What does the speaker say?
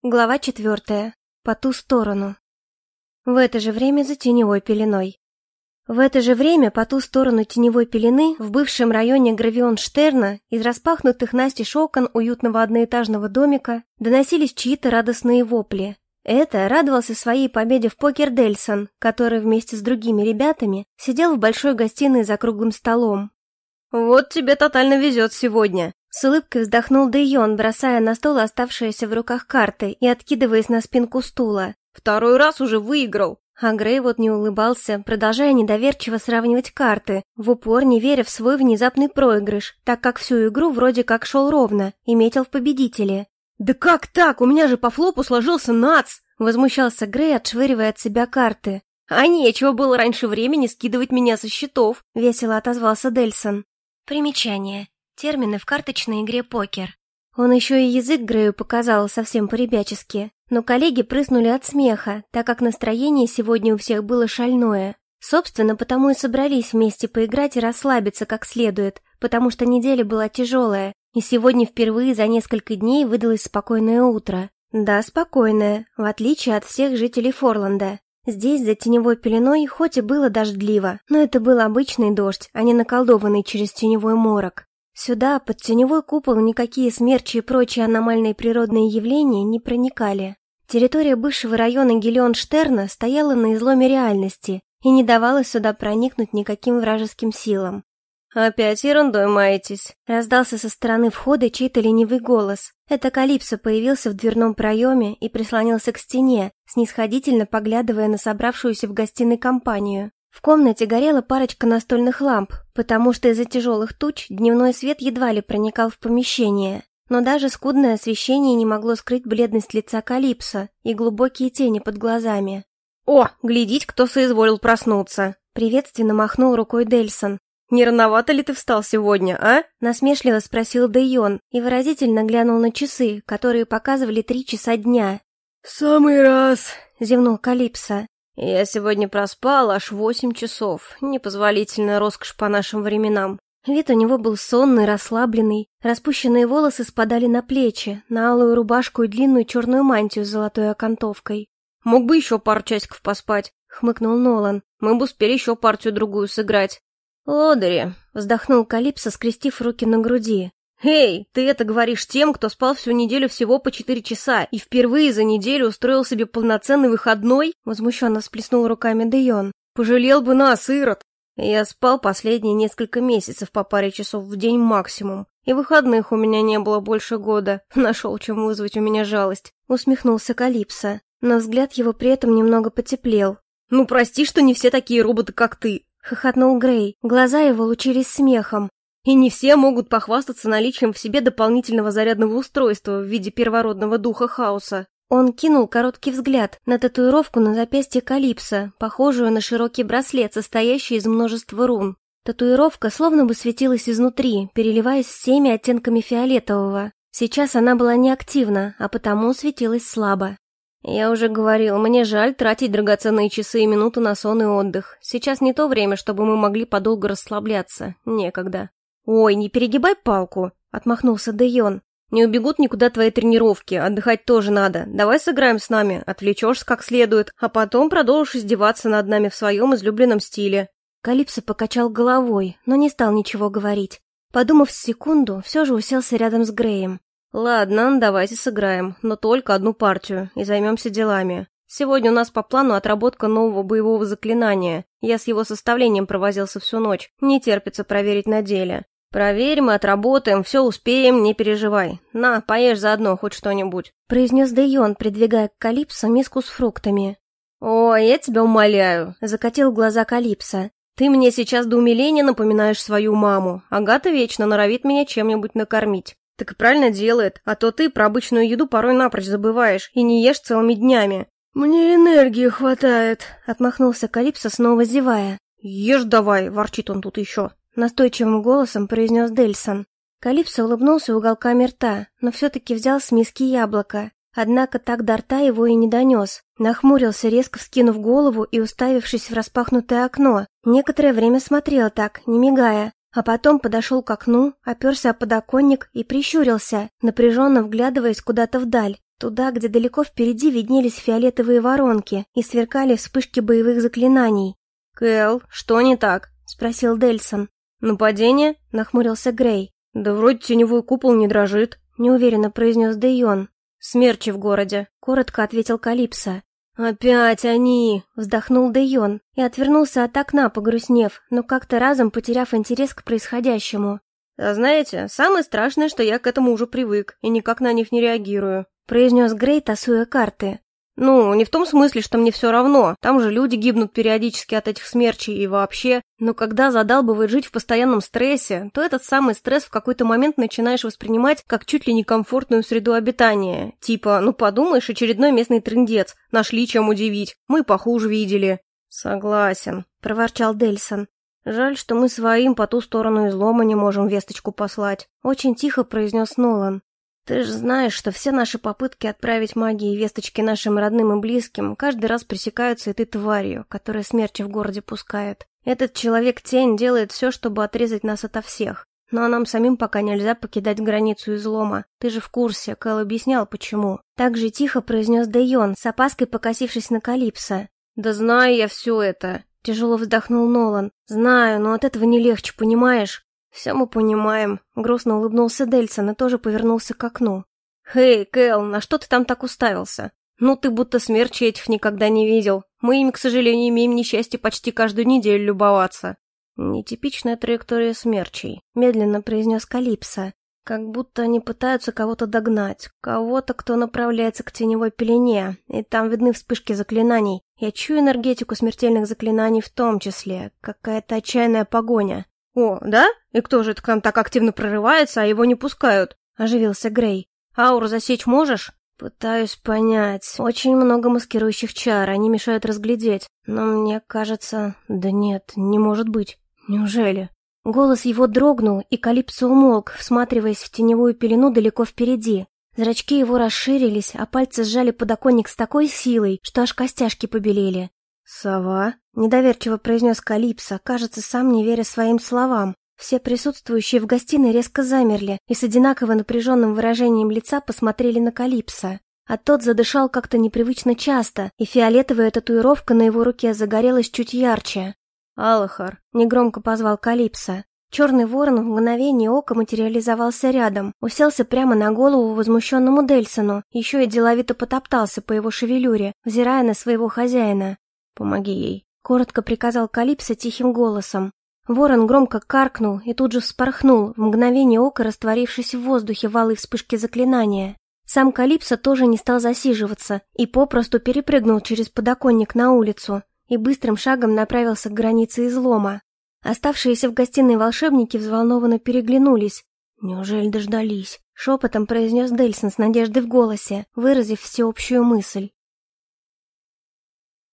Глава 4. По ту сторону. В это же время за теневой пеленой. В это же время по ту сторону теневой пелены в бывшем районе Гравионштерна из распахнутых настежь окон уютного одноэтажного домика доносились чьи-то радостные вопли. Это радовался своей победе в покер Дельсон, который вместе с другими ребятами сидел в большой гостиной за круглым столом. «Вот тебе тотально везет сегодня!» С улыбкой вздохнул Дэйон, бросая на стол оставшиеся в руках карты и откидываясь на спинку стула. «Второй раз уже выиграл!» А Грей вот не улыбался, продолжая недоверчиво сравнивать карты, в упор не веря в свой внезапный проигрыш, так как всю игру вроде как шел ровно и метил в победители. «Да как так? У меня же по флопу сложился нац!» Возмущался Грей, отшвыривая от себя карты. «А нечего было раньше времени скидывать меня со счетов!» Весело отозвался Дельсон. Примечание. Термины в карточной игре покер. Он еще и язык Грею показал совсем по-ребячески, но коллеги прыснули от смеха, так как настроение сегодня у всех было шальное. Собственно, потому и собрались вместе поиграть и расслабиться как следует, потому что неделя была тяжелая, и сегодня впервые за несколько дней выдалось спокойное утро. Да, спокойное, в отличие от всех жителей Форланда. Здесь, за теневой пеленой, хоть и было дождливо, но это был обычный дождь, а не наколдованный через теневой морок. Сюда, под теневой купол, никакие смерчи и прочие аномальные природные явления не проникали. Территория бывшего района Гелионштерна стояла на изломе реальности и не давала сюда проникнуть никаким вражеским силам. «Опять ерундой маетесь», — раздался со стороны входа чей-то ленивый голос. Это Калипсо появился в дверном проеме и прислонился к стене, снисходительно поглядывая на собравшуюся в гостиной компанию. В комнате горела парочка настольных ламп, потому что из-за тяжелых туч дневной свет едва ли проникал в помещение. Но даже скудное освещение не могло скрыть бледность лица Калипсо и глубокие тени под глазами. «О, глядите, кто соизволил проснуться!» — приветственно махнул рукой Дельсон. «Не рановато ли ты встал сегодня, а?» — насмешливо спросил Дэйон и выразительно глянул на часы, которые показывали 3 часа дня. «В самый раз!» — зевнул Калипсо. «Я сегодня проспал аж 8 часов. Непозволительная роскошь по нашим временам». Вид у него был сонный, расслабленный. Распущенные волосы спадали на плечи, на алую рубашку и длинную черную мантию с золотой окантовкой. «Мог бы еще пару часиков поспать», — хмыкнул Нолан. «Мы бы успели еще партию-другую сыграть». «Лодыри», — вздохнул Калипсо, скрестив руки на груди. «Эй, ты это говоришь тем, кто спал всю неделю всего по 4 часа и впервые за неделю устроил себе полноценный выходной?» Возмущенно всплеснул руками Дэйон. «Пожалел бы нас, Ирод!» «Я спал последние несколько месяцев по паре часов в день максимум, и выходных у меня не было больше года. Нашел, чем вызвать у меня жалость», — усмехнулся Калипсо, но взгляд его при этом немного потеплел. «Ну прости, что не все такие роботы, как ты!» — хохотнул Грей, глаза его лучились смехом. «И не все могут похвастаться наличием в себе дополнительного зарядного устройства в виде первородного духа хаоса». Он кинул короткий взгляд на татуировку на запястье Калипсо, похожую на широкий браслет, состоящий из множества рун. Татуировка словно бы светилась изнутри, переливаясь всеми оттенками фиолетового. Сейчас она была неактивна, а потому светилась слабо. «Я уже говорил, мне жаль тратить драгоценные часы и минуты на сон и отдых. Сейчас не то время, чтобы мы могли подолгу расслабляться. Некогда». «Ой, не перегибай палку», — отмахнулся Дэйон. «Не убегут никуда твои тренировки, отдыхать тоже надо. Давай сыграем с нами, отвлечешься как следует, а потом продолжишь издеваться над нами в своем излюбленном стиле». Калипсо покачал головой, но не стал ничего говорить. Подумав секунду, все же уселся рядом с Греем. «Ладно, давайте сыграем, но только одну партию, и займемся делами. Сегодня у нас по плану отработка нового боевого заклинания. Я с его составлением провозился всю ночь, не терпится проверить на деле. Проверим и отработаем, все успеем, не переживай. На, поешь заодно хоть что-нибудь», — произнес Дэйон, придвигая к Калипсо миску с фруктами. «Ой, я тебя умоляю», — закатил глаза Калипсо. «Ты мне сейчас до умиления напоминаешь свою маму. Агата вечно норовит меня чем-нибудь накормить. Так и правильно делает, а то ты про обычную еду порой напрочь забываешь и не ешь целыми днями». «Мне энергии хватает», — отмахнулся Калипсо, снова зевая. «Ешь давай», — ворчит он тут еще. Настойчивым голосом произнес Дельсон. Калипсо улыбнулся уголками рта, но все-таки взял с миски яблоко. Однако так до рта его и не донес. Нахмурился, резко вскинув голову и уставившись в распахнутое окно. Некоторое время смотрел так, не мигая, а потом подошел к окну, оперся о подоконник и прищурился, напряженно вглядываясь куда-то вдаль. Туда, где далеко впереди виднелись фиолетовые воронки и сверкали вспышки боевых заклинаний. «Кэл, что не так?» — спросил Дельсон. «Нападение?» — нахмурился Грей. «Да вроде теневой купол не дрожит», — неуверенно произнес Дэйон. «Смерчи в городе», — коротко ответил Калипсо. «Опять они!» — вздохнул Дэйон и отвернулся от окна, погрустнев, но как-то разом потеряв интерес к происходящему. «А знаете, самое страшное, что я к этому уже привык и никак на них не реагирую», — произнес Грей, тасуя карты. «Ну, не в том смысле, что мне все равно, там же люди гибнут периодически от этих смерчей и вообще, но когда задалбывает жить в постоянном стрессе, то этот самый стресс в какой-то момент начинаешь воспринимать как чуть ли не комфортную среду обитания. Типа, ну подумаешь, очередной местный трындец, нашли чем удивить, мы похуже видели». «Согласен», — проворчал Дельсон. «Жаль, что мы своим по ту сторону излома не можем весточку послать», — очень тихо произнес Нолан. «Ты же знаешь, что все наши попытки отправить магии и весточки нашим родным и близким каждый раз пресекаются этой тварью, которая смерчи в городе пускает. Этот человек-тень делает все, чтобы отрезать нас ото всех. Ну а нам самим пока нельзя покидать границу излома. Ты же в курсе, Кэл объяснял, почему». Так же тихо произнес Дэйон, с опаской покосившись на Калипсо. «Да знаю я все это», — тяжело вздохнул Нолан. «Знаю, но от этого не легче, понимаешь?» «Все мы понимаем», — грустно улыбнулся Дельсон и тоже повернулся к окну. «Эй, Кэл, на что ты там так уставился? Ну ты будто смерчей этих никогда не видел. Мы ими, к сожалению, имеем несчастье почти каждую неделю любоваться». «Нетипичная траектория смерчей», — медленно произнес Калипсо. «Как будто они пытаются кого-то догнать, кого-то, кто направляется к теневой пелене, и там видны вспышки заклинаний. Я чую энергетику смертельных заклинаний в том числе, какая-то отчаянная погоня». «О, да? И кто же это к нам так активно прорывается, а его не пускают?» — оживился Грей. «Ауру засечь можешь?» «Пытаюсь понять. Очень много маскирующих чар, они мешают разглядеть. Но мне кажется... Да нет, не может быть. Неужели?» Голос его дрогнул, и Калипсо умолк, всматриваясь в теневую пелену далеко впереди. Зрачки его расширились, а пальцы сжали подоконник с такой силой, что аж костяшки побелели. «Сова?» — недоверчиво произнес Калипсо, кажется, сам не веря своим словам. Все присутствующие в гостиной резко замерли и с одинаково напряженным выражением лица посмотрели на Калипсо. А тот задышал как-то непривычно часто, и фиолетовая татуировка на его руке загорелась чуть ярче. «Алахар», — негромко позвал Калипсо. Черный ворон в мгновение ока материализовался рядом, уселся прямо на голову возмущенному Дельсону, еще и деловито потоптался по его шевелюре, взирая на своего хозяина. «Помоги ей», — коротко приказал Калипсо тихим голосом. Ворон громко каркнул и тут же вспорхнул, в мгновение ока растворившись в воздухе в алой вспышке заклинания. Сам Калипсо тоже не стал засиживаться и попросту перепрыгнул через подоконник на улицу и быстрым шагом направился к границе излома. Оставшиеся в гостиной волшебники взволнованно переглянулись. «Неужели дождались?» — шепотом произнес Дельсон с надеждой в голосе, выразив всеобщую мысль.